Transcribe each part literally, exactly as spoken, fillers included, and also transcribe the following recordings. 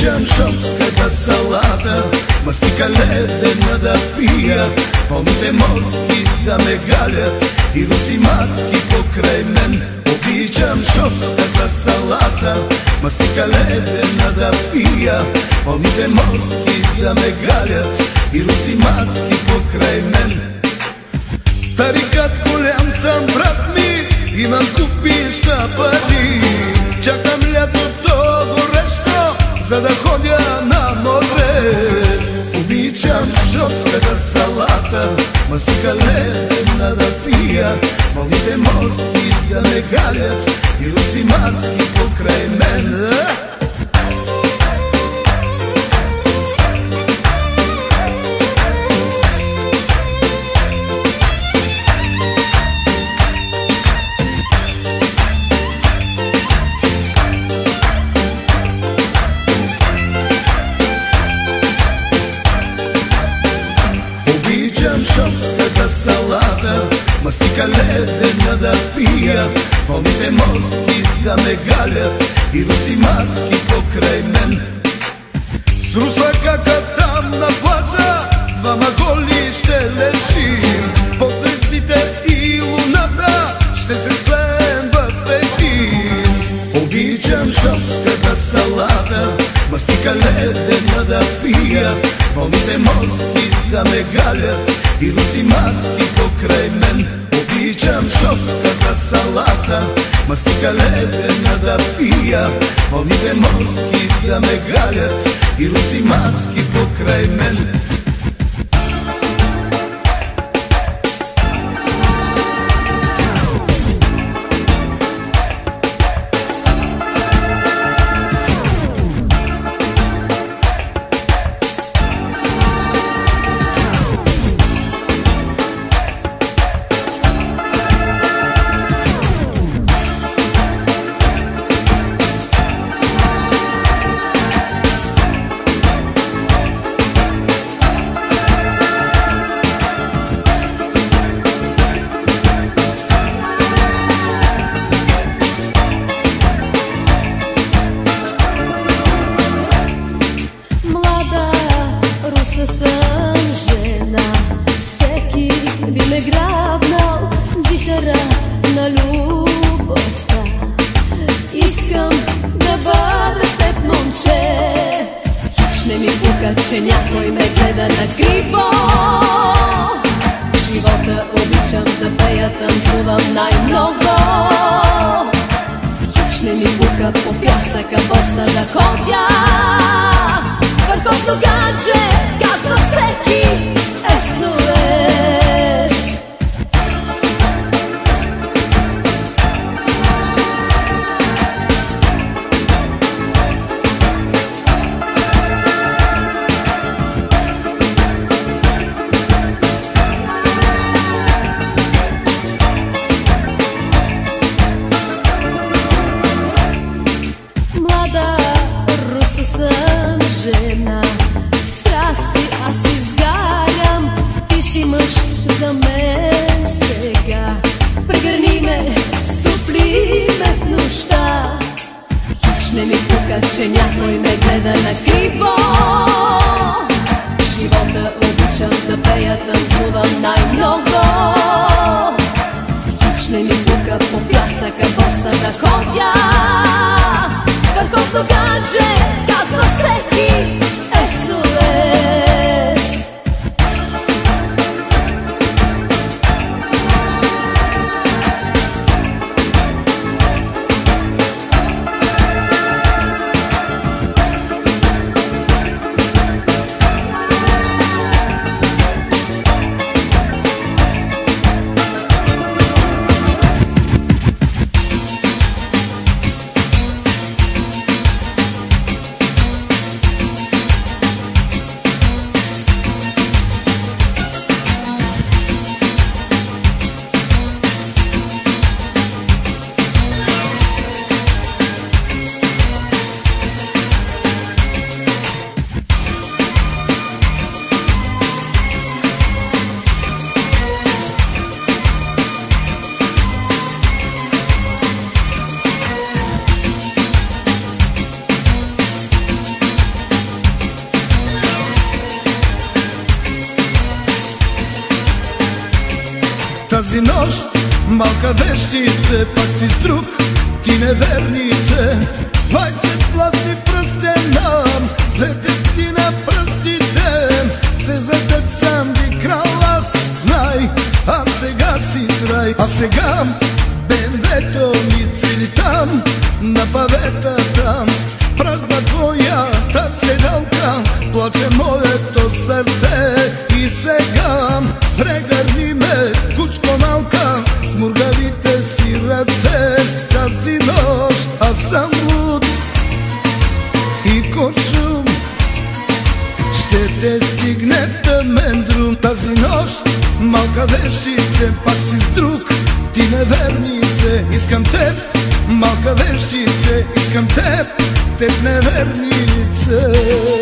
Обичам шопската салата, мастика ледена да пия, пълните мозги да ме галят и русимацки покрай мен. Обичам шопската салата, мастика ледена да пия, пълните мозги да ме галят и русимацки покрай мен. Тарикат голям съм, брат ми, имам купища пари, чакам лятото горещо, за да ходя на море. Обичам шопската салата, мастика ледена да пия, пълните мозги да ме галят и русимански покрай мен. Обичам шопската салата, мастика ледена да пия, пълните мозги да ме галят и русимански покрай мен. С русакака там на плажа, двама голи ще лежим, под звездите и луната ще се слеем в един. Обичам шопската салата, мастика ледена да пия, пълните мозги да ме галят и русимански покрай мен. Обичам шопската салата, мастика ледена да пия, пълните мозги да ме галят и русимански покрай мен. Съм жена, всеки би ме грабнал, вихъра на любовта. Искам да бъда с теб, момче, хич не ми пука, че някой ме гледа на криво. Живота обичам да пея, танцувам най-много. Хич не ми пука по пясъка боса да ходя. Върховно гадже, казва всеки ес о ес. Млада руса съм жена, в страсти аз изгарям, ти си мъж за мен сега. Прегърни ме, стопли ме в нощта. Хич не ми пука, че някой ме гледа на криво. Живота обичам да пея, танцувам най-много. Хич не ми пука по пясъка боса да ходя. Върховно гадже, казва всеки ес о ес. Малка вещице, пак си с друг, ти невернице. Двайсет златни пръстена, светят ти на пръстите. Се за теб съм ви крал, аз знай, а сега си край. А сега БМВ-то ми цвили там, на паветата, празна твоята седалка, плаче моето сърце. И сега прегърни ме, кучко малка, с мургавите си ръце. Тази нощ аз съм луд и кучум, ще те стигне в тъмен друм. Тази нощ, малка вещице, пак си с друг, ти невернице. Искам теб, малка вещице, искам теб, теб невернице.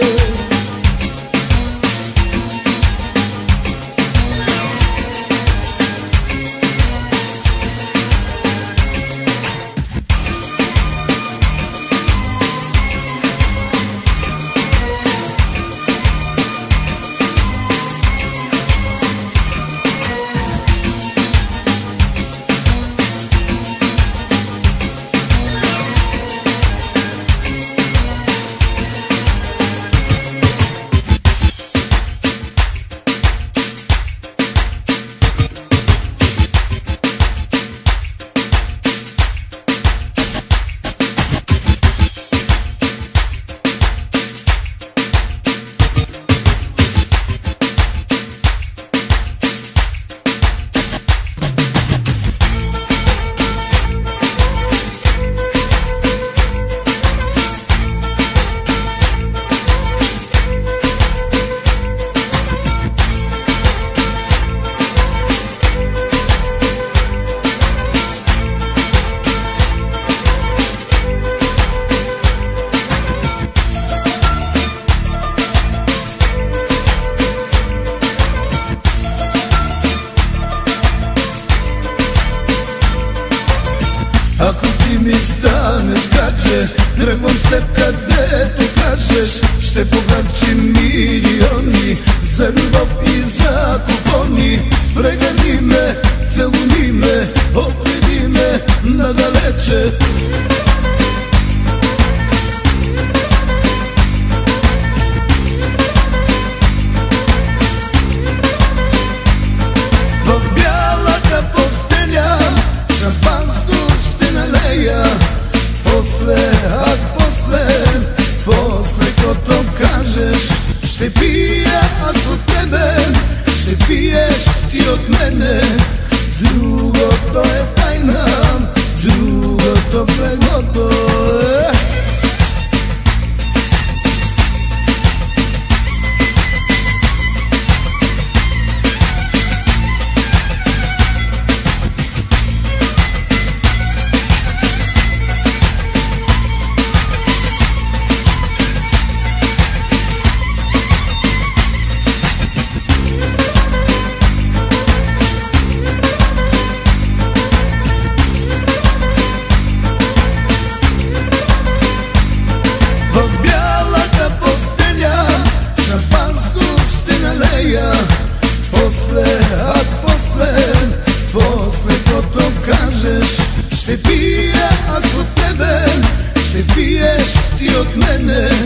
Ако ти ми станеш гадже, тръгвам с теб където кажеш. Ще похарчим милиони за любов и за купони. Прегърни ме, целуни ме, отведи ме надалече. В бялата постеля шампанско ще налея. После, а после, после като кажеш, ще пия аз от тебе, ще пиеш ти от мене. Другото е тайна, другото в леглото е. После, а после, после като кажеш, ще пия аз от тебе, ще пиеш ти от мене.